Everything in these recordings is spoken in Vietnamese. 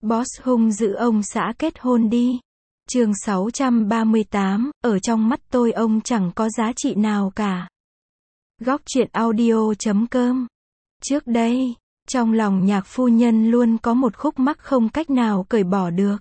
Boss hung dữ ông xã kết hôn đi. Chương 638, ở trong mắt tôi ông chẳng có giá trị nào cả. Góc truyện audio.com. Trước đây, trong lòng Nhạc phu nhân luôn có một khúc mắc không cách nào cởi bỏ được.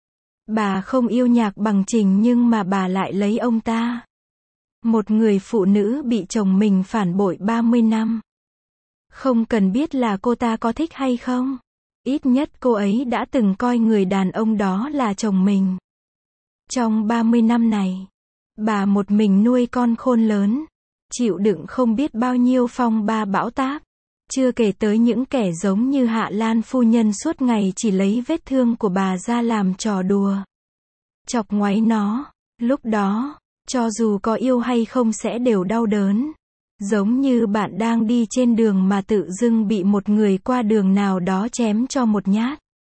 Bà không yêu Nhạc Bằng Trình nhưng mà bà lại lấy ông ta. Một người phụ nữ bị chồng mình phản bội 30 năm. Không cần biết là cô ta có thích hay không. Ít nhất cô ấy đã từng coi người đàn ông đó là chồng mình. Trong 30 năm này, bà một mình nuôi con khôn lớn, chịu đựng không biết bao nhiêu phong ba bão táp. Chưa kể tới những kẻ giống như Hạ Lan phu nhân suốt ngày chỉ lấy vết thương của bà ra làm trò đùa. Chọc ngoáy nó, lúc đó, cho dù có yêu hay không sẽ đều đau đớn. Giống như bạn đang đi trên đường mà tự dưng bị một người qua đường nào đó chém cho một nhát.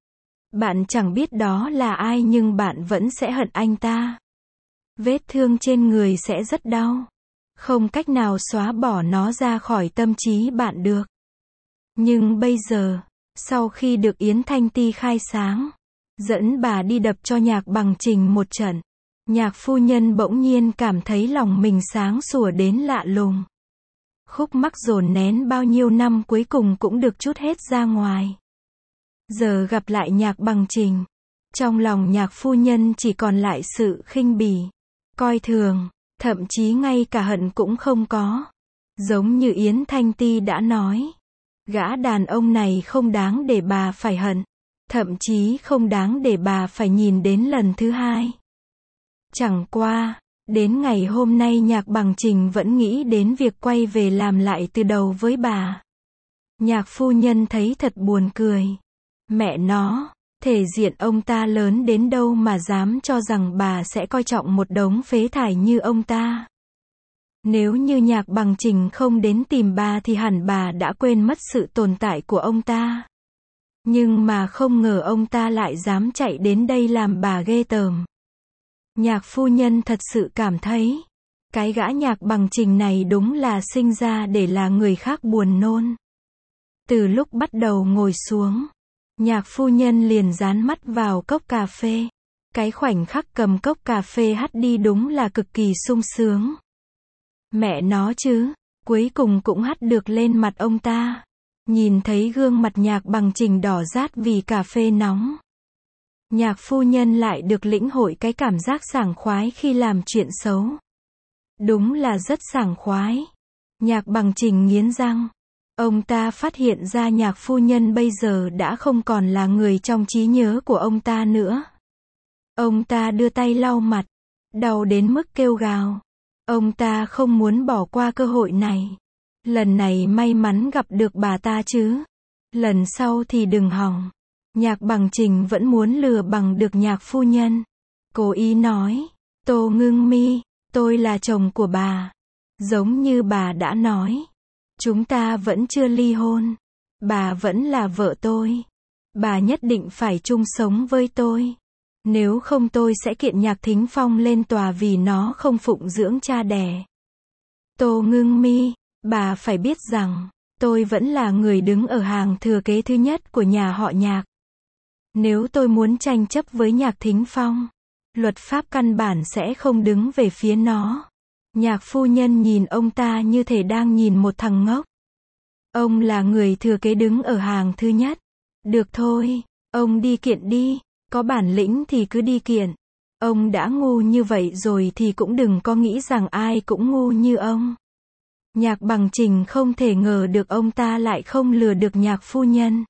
Bạn chẳng biết đó là ai nhưng bạn vẫn sẽ hận anh ta. Vết thương trên người sẽ rất đau. Không cách nào xóa bỏ nó ra khỏi tâm trí bạn được. Nhưng bây giờ, sau khi được Yến Thanh Ti khai sáng, dẫn bà đi đập cho Nhạc Bằng Trình một trận, Nhạc phu nhân bỗng nhiên cảm thấy lòng mình sáng sủa đến lạ lùng. Khúc mắc dồn nén bao nhiêu năm cuối cùng cũng được trút hết ra ngoài. Giờ gặp lại Nhạc Bằng Trình, trong lòng Nhạc phu nhân chỉ còn lại sự khinh bỉ, coi thường, thậm chí ngay cả hận cũng không có. Giống như Yến Thanh Ti đã nói, gã đàn ông này không đáng để bà phải hận, thậm chí không đáng để bà phải nhìn đến lần thứ hai. Chẳng qua, đến ngày hôm nay Nhạc Bằng Trình vẫn nghĩ đến việc quay về làm lại từ đầu với bà. Nhạc phu nhân thấy thật buồn cười. Mẹ nó, thể diện ông ta lớn đến đâu mà dám cho rằng bà sẽ coi trọng một đống phế thải như ông ta. Nếu như Nhạc Bằng Trình không đến tìm bà thì hẳn bà đã quên mất sự tồn tại của ông ta. Nhưng mà không ngờ ông ta lại dám chạy đến đây làm bà ghê tởm. Nhạc phu nhân thật sự cảm thấy, cái gã Nhạc Bằng Trình này đúng là sinh ra để là người khác buồn nôn. Từ lúc bắt đầu ngồi xuống, Nhạc phu nhân liền dán mắt vào cốc cà phê. Cái khoảnh khắc cầm cốc cà phê hắt đi đúng là cực kỳ sung sướng. Mẹ nó chứ, cuối cùng cũng hắt được lên mặt ông ta. Nhìn thấy gương mặt Nhạc Bằng Trình đỏ rát vì cà phê nóng. Nhạc phu nhân lại được lĩnh hội cái cảm giác sảng khoái khi làm chuyện xấu. Đúng là rất sảng khoái. Nhạc Bằng Trình nghiến răng. Ông ta phát hiện ra Nhạc phu nhân bây giờ đã không còn là người trong trí nhớ của ông ta nữa. Ông ta đưa tay lau mặt, đau đến mức kêu gào. Ông ta không muốn bỏ qua cơ hội này. Lần này may mắn gặp được bà ta chứ. Lần sau thì đừng hòng. Nhạc Bằng Trình vẫn muốn lừa bằng được Nhạc phu nhân. Cố ý nói, Tô Ngưng Mi, tôi là chồng của bà. Giống như bà đã nói. Chúng ta vẫn chưa ly hôn. Bà vẫn là vợ tôi. Bà nhất định phải chung sống với tôi. Nếu không tôi sẽ kiện Nhạc Thính Phong lên tòa vì nó không phụng dưỡng cha đẻ. Tô Ngưng Mi, bà phải biết rằng, tôi vẫn là người đứng ở hàng thừa kế thứ nhất của nhà họ Nhạc. Nếu tôi muốn tranh chấp với Nhạc Thính Phong, luật pháp căn bản sẽ không đứng về phía nó. Nhạc phu nhân nhìn ông ta như thể đang nhìn một thằng ngốc. Ông là người thừa kế đứng ở hàng thứ nhất. Được thôi, ông đi kiện đi, có bản lĩnh thì cứ đi kiện. Ông đã ngu như vậy rồi thì cũng đừng có nghĩ rằng ai cũng ngu như ông. Nhạc Bằng Trình không thể ngờ được ông ta lại không lừa được Nhạc phu nhân.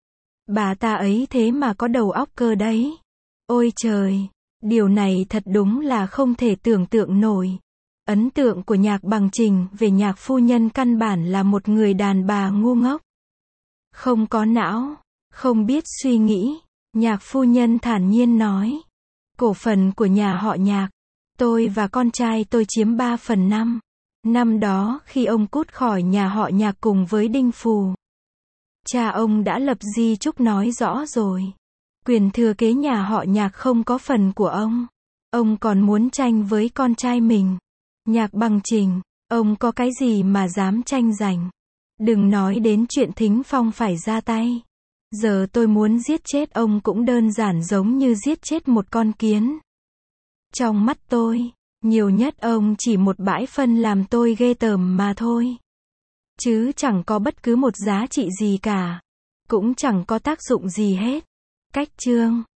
Bà ta ấy thế mà có đầu óc cơ đấy. Ôi trời, điều này thật đúng là không thể tưởng tượng nổi. Ấn tượng của Nhạc Bằng Trình về Nhạc phu nhân căn bản là một người đàn bà ngu ngốc. Không có não, không biết suy nghĩ. Nhạc phu nhân thản nhiên nói. Cổ phần của nhà họ Nhạc, tôi và con trai tôi chiếm 3/5. Năm đó khi ông cút khỏi nhà họ Nhạc cùng với Đinh Phù, cha ông đã lập di chúc nói rõ rồi. Quyền thừa kế nhà họ Nhạc không có phần của ông. Ông còn muốn tranh với con trai mình. Nhạc Bằng Trình, ông có cái gì mà dám tranh giành? Đừng nói đến chuyện Thính Phong phải ra tay. Giờ tôi muốn giết chết ông cũng đơn giản giống như giết chết một con kiến. Trong mắt tôi, nhiều nhất ông chỉ một bãi phân làm tôi ghê tởm mà thôi. Chứ chẳng có bất cứ một giá trị gì cả. Cũng chẳng có tác dụng gì hết. Cách chương